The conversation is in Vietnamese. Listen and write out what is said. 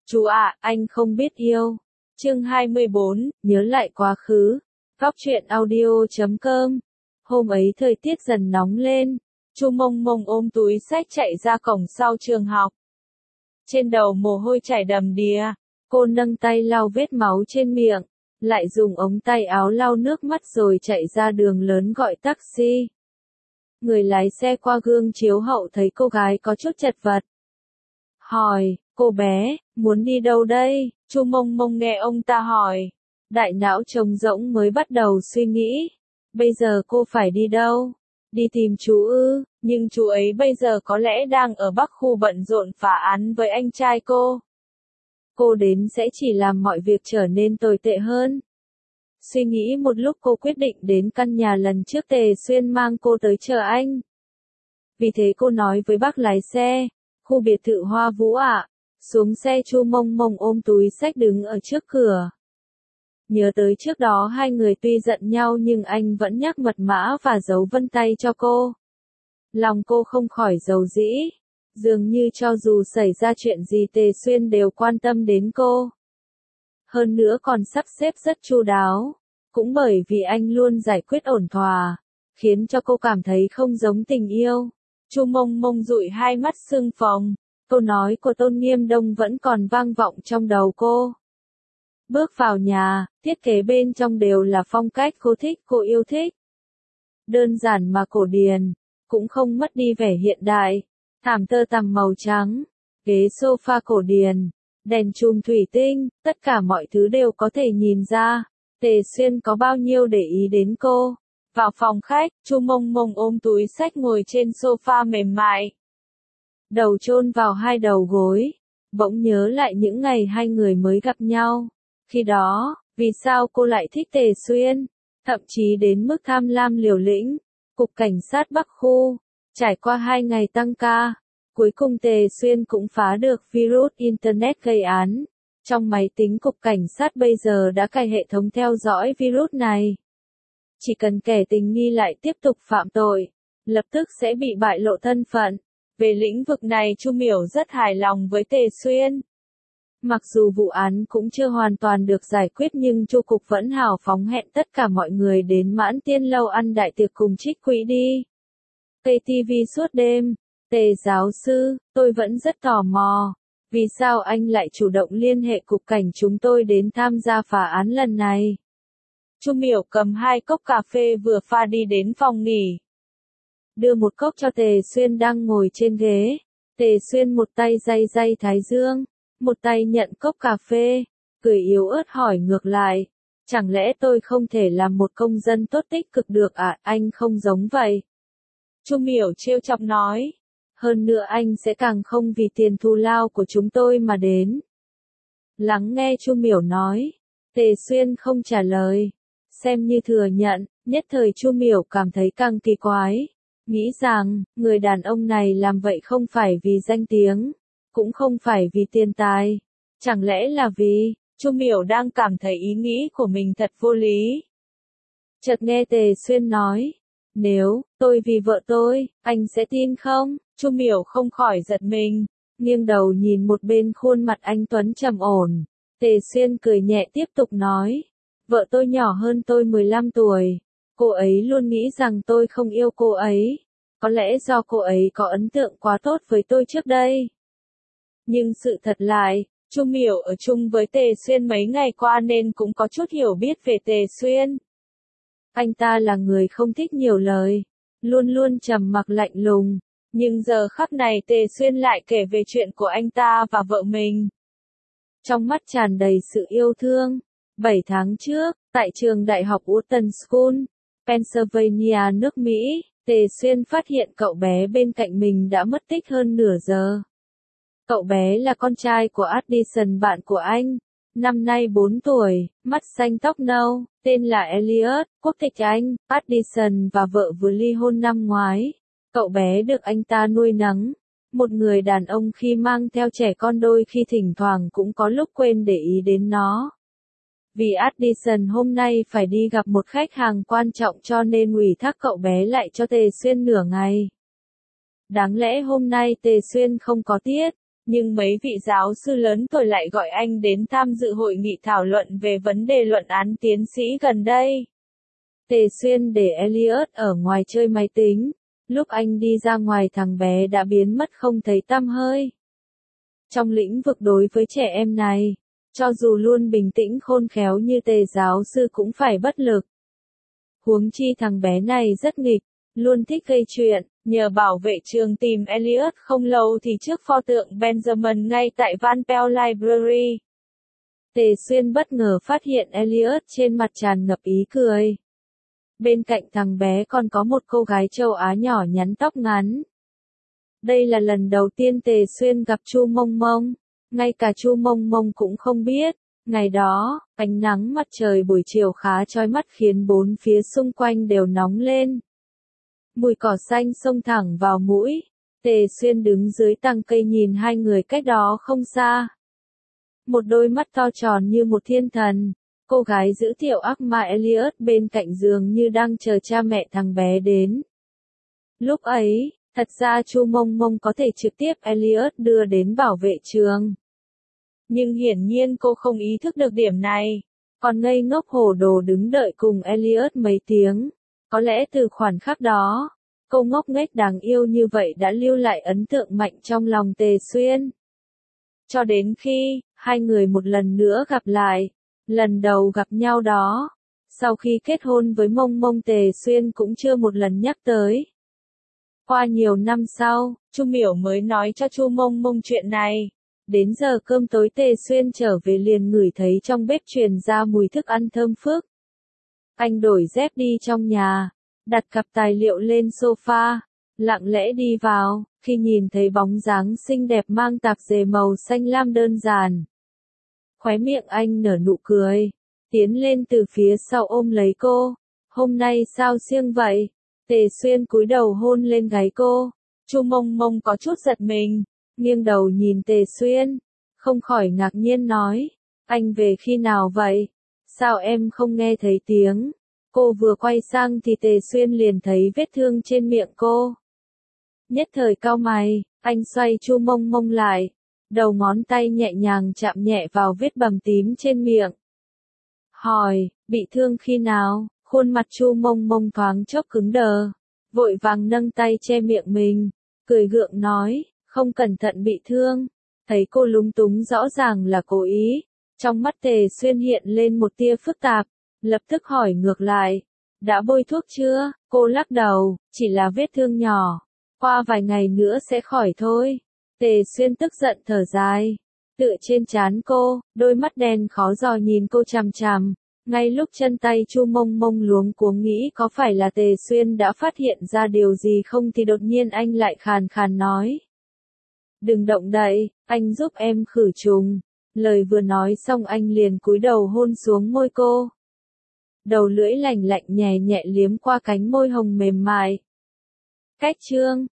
Chú ạ, anh không biết yêu. Chương 24, nhớ lại quá khứ. Góc truyện audio.com. Hôm ấy thời tiết dần nóng lên, Chu Mông Mông ôm túi xách chạy ra cổng sau trường học. Trên đầu mồ hôi chảy đầm đìa, cô nâng tay lau vết máu trên miệng, lại dùng ống tay áo lau nước mắt rồi chạy ra đường lớn gọi taxi. Người lái xe qua gương chiếu hậu thấy cô gái có chút chật vật. Hỏi, cô bé, muốn đi đâu đây? Chu Mông Mông nghe ông ta hỏi. Đại não trống rỗng mới bắt đầu suy nghĩ. Bây giờ cô phải đi đâu? Đi tìm chú ư, nhưng chú ấy bây giờ có lẽ đang ở Bắc khu bận rộn phá án với anh trai cô. Cô đến sẽ chỉ làm mọi việc trở nên tồi tệ hơn. Suy nghĩ một lúc cô quyết định đến căn nhà lần trước Tề Xuyên mang cô tới chờ anh. Vì thế cô nói với bác lái xe, khu biệt thự Hoa Vũ ạ. Xuống xe Chu Mông Mông ôm túi xách đứng ở trước cửa. Nhớ tới trước đó hai người tuy giận nhau nhưng anh vẫn nhắc mật mã và dấu vân tay cho cô. Lòng cô không khỏi dầu dĩ. Dường như cho dù xảy ra chuyện gì Tề Xuyên đều quan tâm đến cô. Hơn nữa còn sắp xếp rất chu đáo. Cũng bởi vì anh luôn giải quyết ổn thỏa, khiến cho cô cảm thấy không giống tình yêu. Chu Mông Mông dụi hai mắt sưng phồng. Câu nói của Tôn Nghiêm Đông vẫn còn vang vọng trong đầu cô. Bước vào nhà, thiết kế bên trong đều là phong cách cô thích, cô yêu thích. Đơn giản mà cổ điển, cũng không mất đi vẻ hiện đại. Thảm tơ tằm màu trắng, ghế sofa cổ điển, đèn chùm thủy tinh, tất cả mọi thứ đều có thể nhìn ra. Tề Xuyên có bao nhiêu để ý đến cô. Vào phòng khách, Chu Mông Mông ôm túi xách ngồi trên sofa mềm mại. Đầu chôn vào hai đầu gối, bỗng nhớ lại những ngày hai người mới gặp nhau. Khi đó, vì sao cô lại thích Tề Xuyên, thậm chí đến mức tham lam liều lĩnh. Cục cảnh sát Bắc khu, trải qua 2 ngày tăng ca, cuối cùng Tề Xuyên cũng phá được virus Internet gây án. Trong máy tính cục cảnh sát bây giờ đã cài hệ thống theo dõi virus này. Chỉ cần kẻ tình nghi lại tiếp tục phạm tội, lập tức sẽ bị bại lộ thân phận. Về lĩnh vực này Chu Miểu rất hài lòng với Tề Xuyên. Mặc dù vụ án cũng chưa hoàn toàn được giải quyết nhưng Chu Cục vẫn hào phóng hẹn tất cả mọi người đến Mãn Tiên Lâu ăn đại tiệc cùng trích quỹ đi. KTV suốt đêm. Tề giáo sư, tôi vẫn rất tò mò. Vì sao anh lại chủ động liên hệ cục cảnh chúng tôi đến tham gia phá án lần này? Chu Miểu cầm 2 cốc cà phê vừa pha đi đến phòng nghỉ. Đưa một cốc cho Tề Xuyên đang ngồi trên ghế. Tề Xuyên một tay day thái dương, một tay nhận cốc cà phê, cười yếu ớt hỏi ngược lại. Chẳng lẽ tôi không thể làm một công dân tốt tích cực được à? Anh không giống vậy. Chu Miểu trêu chọc nói. Hơn nữa anh sẽ càng không vì tiền thù lao của chúng tôi mà đến. Lắng nghe Chu Miểu nói. Tề Xuyên không trả lời. Xem như thừa nhận, nhất thời Chu Miểu cảm thấy càng kỳ quái. Nghĩ rằng, người đàn ông này làm vậy không phải vì danh tiếng, cũng không phải vì tiền tài. Chẳng lẽ là vì, Chu Miểu đang cảm thấy ý nghĩ của mình thật vô lý. Chợt nghe Tề Xuyên nói, nếu tôi vì vợ tôi, anh sẽ tin không? Chu Miểu không khỏi giật mình, nghiêng đầu nhìn một bên khuôn mặt anh tuấn trầm ổn. Tề Xuyên cười nhẹ tiếp tục nói, vợ tôi nhỏ hơn tôi 15 tuổi. Cô ấy luôn nghĩ rằng tôi không yêu cô ấy. Có lẽ do cô ấy có ấn tượng quá tốt với tôi trước đây. Nhưng sự thật lại, Chu Miểu ở chung với Tề Xuyên mấy ngày qua nên cũng có chút hiểu biết về Tề Xuyên. Anh ta là người không thích nhiều lời, luôn luôn trầm mặc lạnh lùng. Nhưng giờ khắc này Tề Xuyên lại kể về chuyện của anh ta và vợ mình. Trong mắt tràn đầy sự yêu thương. 7 tháng trước, tại trường đại học Wharton School, Pennsylvania nước Mỹ, Tề Xuyên phát hiện cậu bé bên cạnh mình đã mất tích hơn nửa giờ. Cậu bé là con trai của Addison bạn của anh, năm nay 4 tuổi, mắt xanh tóc nâu, tên là Elliot, quốc tịch Anh. Addison và vợ vừa ly hôn năm ngoái. Cậu bé được anh ta nuôi nấng. Một người đàn ông khi mang theo trẻ con đôi khi thỉnh thoảng cũng có lúc quên để ý đến nó. Vì Addison hôm nay phải đi gặp một khách hàng quan trọng cho nên ủy thác cậu bé lại cho Tề Xuyên nửa ngày. Đáng lẽ hôm nay Tề Xuyên không có tiết, Nhưng mấy vị giáo sư lớn tuổi lại gọi anh đến tham dự hội nghị thảo luận về vấn đề luận án tiến sĩ gần đây. Tề Xuyên để Elliot ở ngoài chơi máy tính. Lúc anh đi ra ngoài thằng bé đã biến mất không thấy tăm hơi. Trong lĩnh vực đối với trẻ em này, cho dù luôn bình tĩnh khôn khéo như Tề giáo sư cũng phải bất lực. Huống chi thằng bé này rất nghịch, luôn thích gây chuyện, nhờ bảo vệ trường tìm Elliot không lâu thì trước pho tượng Benjamin ngay tại Van Pelt Library. Tề Xuyên bất ngờ phát hiện Elliot trên mặt tràn ngập ý cười. Bên cạnh thằng bé còn có một cô gái châu Á nhỏ nhắn tóc ngắn. Đây là lần đầu tiên Tề Xuyên gặp Chu Mông Mông, ngay cả Chu Mông Mông cũng không biết. Ngày đó, ánh nắng mặt trời buổi chiều khá chói mắt khiến bốn phía xung quanh đều nóng lên. Mùi cỏ xanh xông thẳng vào mũi. Tề Xuyên đứng dưới tàng cây nhìn hai người cách đó không xa. Một đôi mắt to tròn như một thiên thần. Cô gái giữ tiểu ác ma Elliot bên cạnh giường như đang chờ cha mẹ thằng bé đến. Lúc ấy, thật ra Chu Mông Mông có thể trực tiếp Elliot đưa đến bảo vệ trường. Nhưng hiển nhiên cô không ý thức được điểm này. Còn ngây ngốc hồ đồ đứng đợi cùng Elliot mấy tiếng. Có lẽ từ khoảnh khắc đó, cô ngốc nghếch đáng yêu như vậy đã lưu lại ấn tượng mạnh trong lòng Tề Xuyên. Cho đến khi, hai người một lần nữa gặp lại. Lần đầu gặp nhau đó, sau khi kết hôn với Mông Mông Tề Xuyên cũng chưa một lần nhắc tới. Qua nhiều năm sau, Chu Miểu mới nói cho Chu Mông Mông chuyện này. Đến giờ cơm tối Tề Xuyên trở về liền ngửi thấy trong bếp truyền ra mùi thức ăn thơm phức. Anh đổi dép đi trong nhà, đặt cặp tài liệu lên sofa, lặng lẽ đi vào, khi nhìn thấy bóng dáng xinh đẹp mang tạp dề màu xanh lam đơn giản. Khóe miệng anh nở nụ cười, tiến lên từ phía sau ôm lấy cô. Hôm nay sao siêng vậy? Tề Xuyên cúi đầu hôn lên gáy cô. Chu Mông Mông có chút giật mình, nghiêng đầu nhìn Tề Xuyên, không khỏi ngạc nhiên nói, anh về khi nào vậy? Sao em không nghe thấy tiếng? Cô vừa quay sang thì Tề Xuyên liền thấy vết thương trên miệng cô. Nhất thời cau mày, anh xoay Chu Mông Mông lại. Đầu ngón tay nhẹ nhàng chạm nhẹ vào vết bầm tím trên miệng. Hỏi, bị thương khi nào? Khuôn mặt Chu Mông Mông thoáng chốc cứng đờ. Vội vàng nâng tay che miệng mình. Cười gượng nói, không cẩn thận bị thương. Thấy cô lúng túng rõ ràng là cố ý. Trong mắt Tề Xuyên hiện lên một tia phức tạp. Lập tức hỏi ngược lại. Đã bôi thuốc chưa? Cô lắc đầu, chỉ là vết thương nhỏ. Qua vài ngày nữa sẽ khỏi thôi. Tề Xuyên tức giận thở dài, tựa trên trán cô, đôi mắt đen khó dò nhìn cô chằm chằm. Ngay lúc chân tay Chu Mông Mông luống cuống nghĩ có phải là Tề Xuyên đã phát hiện ra điều gì không thì đột nhiên anh lại khàn khàn nói. Đừng động đậy, anh giúp em khử trùng. Lời vừa nói xong anh liền cúi đầu hôn xuống môi cô. Đầu lưỡi lành lạnh nhẹ nhẹ liếm qua cánh môi hồng mềm mại. Cách chương